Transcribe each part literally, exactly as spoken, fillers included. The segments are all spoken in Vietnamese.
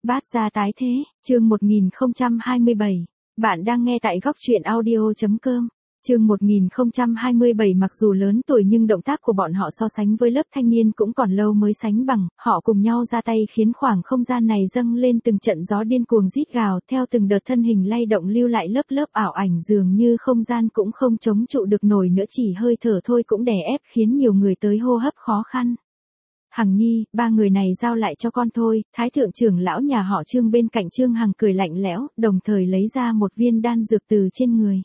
Bát gia tái thế, chương một nghìn không trăm hai mươi bảy. Bạn đang nghe tại góc truyện audio.com. Chương một nghìn không trăm hai mươi bảy. Mặc dù lớn tuổi nhưng động tác của bọn họ so sánh với lớp thanh niên cũng còn lâu mới sánh bằng, họ cùng nhau ra tay khiến khoảng không gian này dâng lên từng trận gió điên cuồng rít gào, theo từng đợt thân hình lay động lưu lại lớp lớp ảo ảnh, dường như không gian cũng không chống trụ được nổi nữa, chỉ hơi thở thôi cũng đè ép khiến nhiều người tới hô hấp khó khăn. Hằng Nhi, ba người này giao lại cho con thôi. Thái thượng trưởng lão nhà họ Trương bên cạnh Trương Hằng cười lạnh lẽo, đồng thời lấy ra một viên đan dược từ trên người.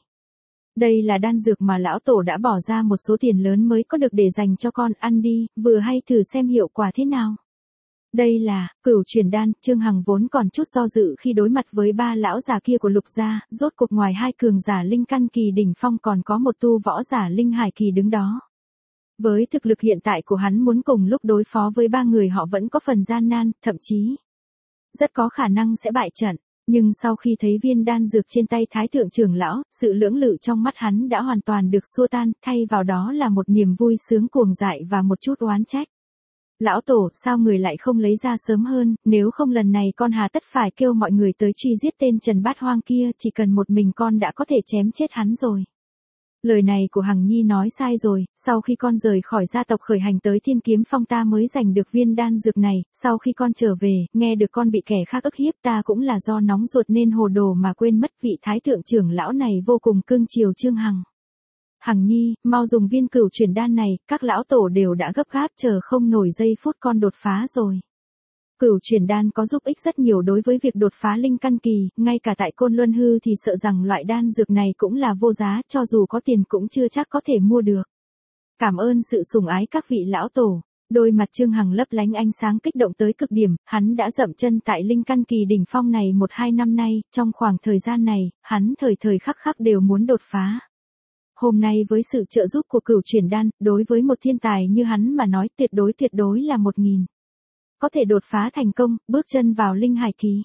Đây là đan dược mà lão tổ đã bỏ ra một số tiền lớn mới có được để dành cho con, ăn đi, vừa hay thử xem hiệu quả thế nào. Đây là Cửu Truyền Đan. Trương Hằng vốn còn chút do dự khi đối mặt với ba lão già kia của Lục gia, rốt cuộc ngoài hai cường giả linh căn kỳ đỉnh phong còn có một tu võ giả linh hải kỳ đứng đó. Với thực lực hiện tại của hắn, muốn cùng lúc đối phó với ba người họ vẫn có phần gian nan, thậm chí rất có khả năng sẽ bại trận. Nhưng sau khi thấy viên đan dược trên tay Thái thượng trưởng lão, sự lưỡng lự trong mắt hắn đã hoàn toàn được xua tan, thay vào đó là một niềm vui sướng cuồng dại và một chút oán trách. Lão tổ, sao người lại không lấy ra sớm hơn, nếu không lần này con hà tất phải kêu mọi người tới truy giết tên Trần Bát Hoang kia, chỉ cần một mình con đã có thể chém chết hắn rồi. Lời này của Hằng Nhi nói sai rồi, sau khi con rời khỏi gia tộc khởi hành tới Thiên Kiếm Phong ta mới giành được viên đan dược này, sau khi con trở về, nghe được con bị kẻ khác ức hiếp, ta cũng là do nóng ruột nên hồ đồ mà quên mất. Vị Thái thượng trưởng lão này vô cùng cưng chiều Trương Hằng. Hằng Nhi, mau dùng viên Cửu Truyền Đan này, các lão tổ đều đã gấp gáp chờ không nổi giây phút con đột phá rồi. Cửu Truyền Đan có giúp ích rất nhiều đối với việc đột phá linh căn kỳ, ngay cả tại Côn Luân Hư thì sợ rằng loại đan dược này cũng là vô giá, cho dù có tiền cũng chưa chắc có thể mua được. Cảm ơn sự sủng ái các vị lão tổ. Đôi mặt Trương Hằng lấp lánh ánh sáng kích động tới cực điểm, hắn đã dậm chân tại linh căn kỳ đỉnh phong này một hai năm nay, trong khoảng thời gian này, hắn thời thời khắc khắc đều muốn đột phá. Hôm nay với sự trợ giúp của Cửu Truyền Đan, đối với một thiên tài như hắn mà nói tuyệt đối tuyệt đối là một nghìn. Có thể đột phá thành công, bước chân vào linh hải kỳ.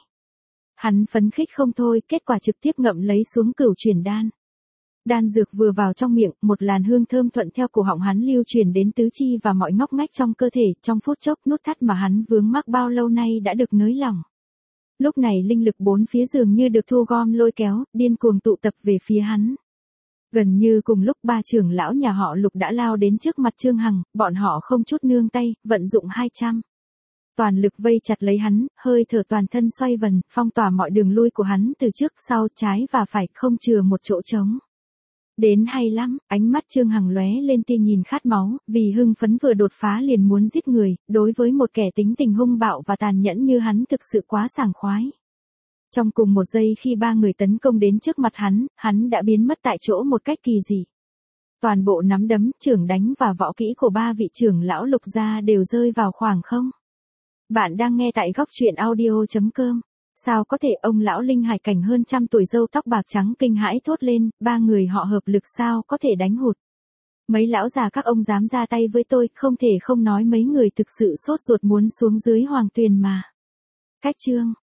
Hắn phấn khích không thôi, kết quả trực tiếp ngậm lấy xuống Cửu Truyền Đan. Đan dược vừa vào trong miệng, một làn hương thơm thuận theo cổ họng hắn lưu truyền đến tứ chi và mọi ngóc ngách trong cơ thể, trong phút chốc nút thắt mà hắn vướng mắc bao lâu nay đã được nới lỏng. Lúc này linh lực bốn phía dường như được thu gom lôi kéo, điên cuồng tụ tập về phía hắn. Gần như cùng lúc ba trưởng lão nhà họ Lục đã lao đến trước mặt Trương Hằng, bọn họ không chút nương tay, vận dụng hai trăm. Toàn lực vây chặt lấy hắn, hơi thở toàn thân xoay vần, phong tỏa mọi đường lui của hắn từ trước, sau, trái và phải, không chừa một chỗ trống. Đến hay lắm, ánh mắt Trương Hằng lóe lên tia nhìn khát máu, vì hưng phấn vừa đột phá liền muốn giết người, đối với một kẻ tính tình hung bạo và tàn nhẫn như hắn thực sự quá sảng khoái. Trong cùng một giây khi ba người tấn công đến trước mặt hắn, hắn đã biến mất tại chỗ một cách kỳ dị. Toàn bộ nắm đấm, chưởng đánh và võ kỹ của ba vị trưởng lão Lục gia đều rơi vào khoảng không. Bạn đang nghe tại góc truyện audio.com. Sao có thể, ông lão linh hải cảnh hơn trăm tuổi râu tóc bạc trắng kinh hãi thốt lên, ba người họ hợp lực sao có thể đánh hụt. Mấy lão già các ông dám ra tay với tôi, không thể không nói mấy người thực sự sốt ruột muốn xuống dưới hoàng tuyền mà. Cách chương.